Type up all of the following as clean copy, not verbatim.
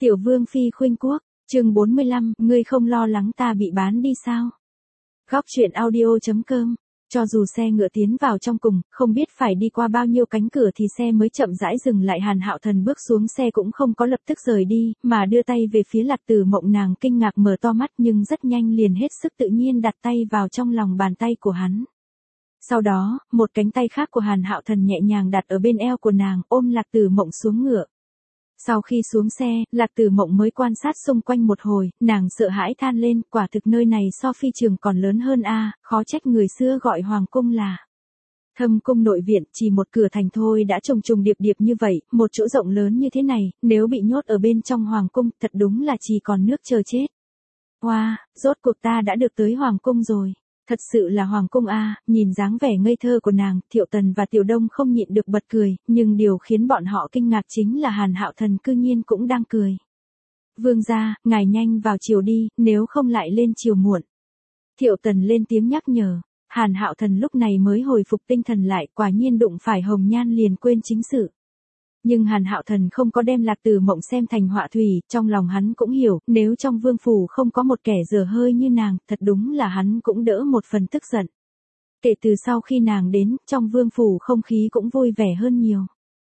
Tiểu Vương Phi khuynh quốc, chương 45, ngươi không lo lắng ta bị bán đi sao? Góc truyện audio.com. Cho dù xe ngựa tiến vào trong cùng, không biết phải đi qua bao nhiêu cánh cửa thì xe mới chậm rãi dừng lại. Hàn Hạo Thần bước xuống xe cũng không có lập tức rời đi, mà đưa tay về phía Lạc Tử Mộng. Nàng kinh ngạc mở to mắt nhưng rất nhanh liền hết sức tự nhiên đặt tay vào trong lòng bàn tay của hắn. Sau đó, một cánh tay khác của Hàn Hạo Thần nhẹ nhàng đặt ở bên eo của nàng, ôm Lạc Tử Mộng xuống ngựa. Sau khi xuống xe, Lạc Tử Mộng mới quan sát xung quanh một hồi, nàng sợ hãi than lên, quả thực nơi này so phi trường còn lớn hơn a, khó trách người xưa gọi hoàng cung là Thâm cung nội viện. Chỉ một cửa thành thôi đã trùng trùng điệp điệp như vậy, một chỗ rộng lớn như thế này, nếu bị nhốt ở bên trong hoàng cung, thật đúng là chỉ còn nước chờ chết. Wow, rốt cuộc ta đã được tới hoàng cung rồi. Thật sự là hoàng cung a. Nhìn dáng vẻ ngây thơ của nàng, Thiệu Tần và Tiểu Đông không nhịn được bật cười, nhưng điều khiến bọn họ kinh ngạc chính là Hàn Hạo Thần cư nhiên cũng đang cười. Vương gia, ngài nhanh vào chiều đi, nếu không lại lên chiều muộn. Thiệu Tần lên tiếng nhắc nhở. Hàn Hạo Thần lúc này mới hồi phục tinh thần lại, quả nhiên đụng phải Hồng Nhan liền quên chính sự. Nhưng Hàn Hạo Thần không có đem Lạc Tử Mộng xem thành họa thủy, trong lòng hắn cũng hiểu, nếu trong vương phủ không có một kẻ dở hơi như nàng, thật đúng là hắn cũng đỡ một phần tức giận. Kể từ sau khi nàng đến, trong vương phủ không khí cũng vui vẻ hơn nhiều.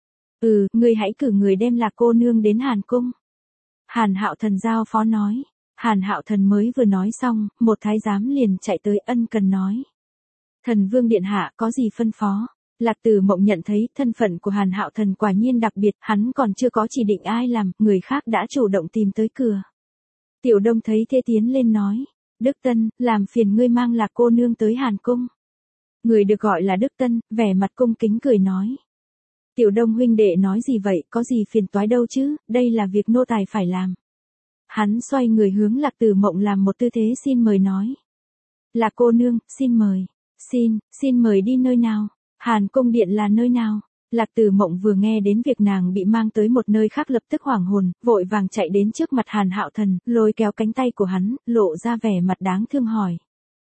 Ngươi hãy cử người đem Lạc cô nương đến Hàn cung. Hàn Hạo Thần giao phó nói. Hàn Hạo Thần mới vừa nói xong, một thái giám liền chạy tới ân cần nói. Thần vương điện hạ có gì phân phó? Lạc Tử Mộng nhận thấy thân phận của Hàn Hạo Thần quả nhiên đặc biệt, hắn còn chưa có chỉ định ai làm, người khác đã chủ động tìm tới cửa. Tiểu Đông thấy thế tiến lên nói, Đức Tân, làm phiền ngươi mang Lạc cô nương tới Hàn cung. Người được gọi là Đức Tân, vẻ mặt cung kính cười nói. Tiểu Đông huynh đệ nói gì vậy, có gì phiền toái đâu chứ, đây là việc nô tài phải làm. Hắn xoay người hướng Lạc Tử Mộng làm một tư thế xin mời nói. Lạc cô nương, xin mời. Xin mời đi nơi nào? Hàn cung điện là nơi nào? Lạc Tử Mộng vừa nghe đến việc nàng bị mang tới một nơi khác lập tức hoảng hồn, vội vàng chạy đến trước mặt Hàn Hạo Thần, lôi kéo cánh tay của hắn, lộ ra vẻ mặt đáng thương hỏi.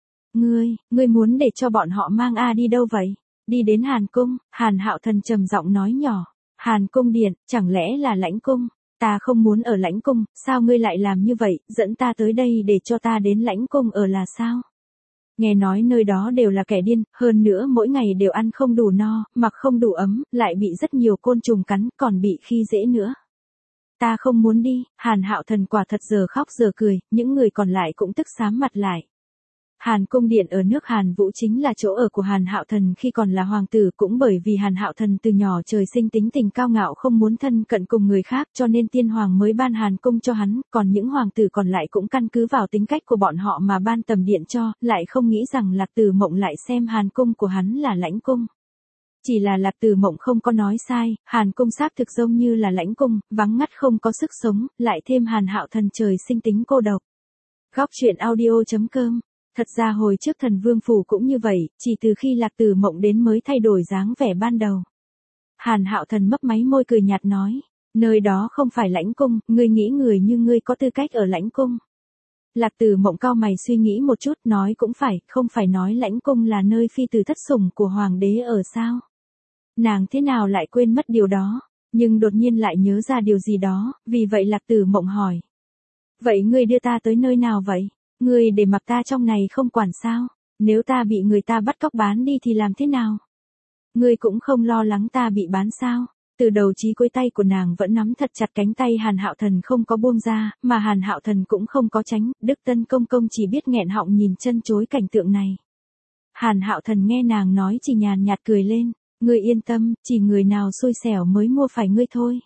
Ngươi muốn để cho bọn họ mang đi đâu vậy? Đi đến Hàn cung. Hàn Hạo Thần trầm giọng nói nhỏ. Hàn cung điện, chẳng lẽ là lãnh cung? Ta không muốn ở lãnh cung, sao ngươi lại làm như vậy, dẫn ta tới đây để cho ta đến lãnh cung ở là sao? Nghe nói nơi đó đều là kẻ điên, hơn nữa mỗi ngày đều ăn không đủ no, mặc không đủ ấm, lại bị rất nhiều côn trùng cắn, còn bị khi dễ nữa. Ta không muốn đi. Hàn Hạo Thần quả thật giờ khóc giờ cười, những người còn lại cũng tức xám mặt lại. Hàn cung điện ở nước Hàn Vũ chính là chỗ ở của Hàn Hạo Thần khi còn là hoàng tử, cũng bởi vì Hàn Hạo Thần từ nhỏ trời sinh tính tình cao ngạo không muốn thân cận cùng người khác, cho nên tiên hoàng mới ban Hàn cung cho hắn, còn những hoàng tử còn lại cũng căn cứ vào tính cách của bọn họ mà ban tầm điện cho, lại không nghĩ rằng Lạc Tử Mộng lại xem Hàn cung của hắn là lãnh cung. Chỉ là Lạc Tử Mộng không có nói sai, Hàn cung xác thực giống như là lãnh cung, vắng ngắt không có sức sống, lại thêm Hàn Hạo Thần trời sinh tính cô độc. Góc truyện audio.com. Thật ra hồi trước Thần Vương phủ cũng như vậy, chỉ từ khi Lạc Tử Mộng đến mới thay đổi dáng vẻ ban đầu. Hàn Hạo Thần mấp máy môi cười nhạt nói, nơi đó không phải lãnh cung, ngươi nghĩ người như ngươi có tư cách ở lãnh cung. Lạc Tử Mộng cau mày suy nghĩ một chút, nói cũng phải, không phải nói lãnh cung là nơi phi tử thất sủng của hoàng đế ở sao? Nàng thế nào lại quên mất điều đó, nhưng đột nhiên lại nhớ ra điều gì đó, vì vậy Lạc Tử Mộng hỏi. Vậy ngươi đưa ta tới nơi nào vậy? Ngươi để mặc ta trong này không quản sao? Nếu ta bị người ta bắt cóc bán đi thì làm thế nào? Ngươi cũng không lo lắng ta bị bán sao? Từ đầu chí cuối tay của nàng vẫn nắm thật chặt cánh tay Hàn Hạo Thần không có buông ra, mà Hàn Hạo Thần cũng không có tránh, Đức Tân công công chỉ biết nghẹn họng nhìn chân chối cảnh tượng này. Hàn Hạo Thần nghe nàng nói chỉ nhàn nhạt cười lên, ngươi yên tâm, chỉ người nào xui xẻo mới mua phải ngươi thôi.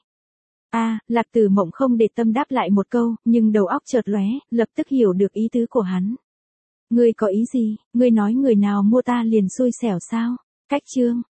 Lạc Tử Mộng không để tâm đáp lại một câu, nhưng đầu óc chợt lóe, lập tức hiểu được ý tứ của hắn. Ngươi có ý gì? Ngươi nói người nào mua ta liền xui xẻo sao? Cách chương.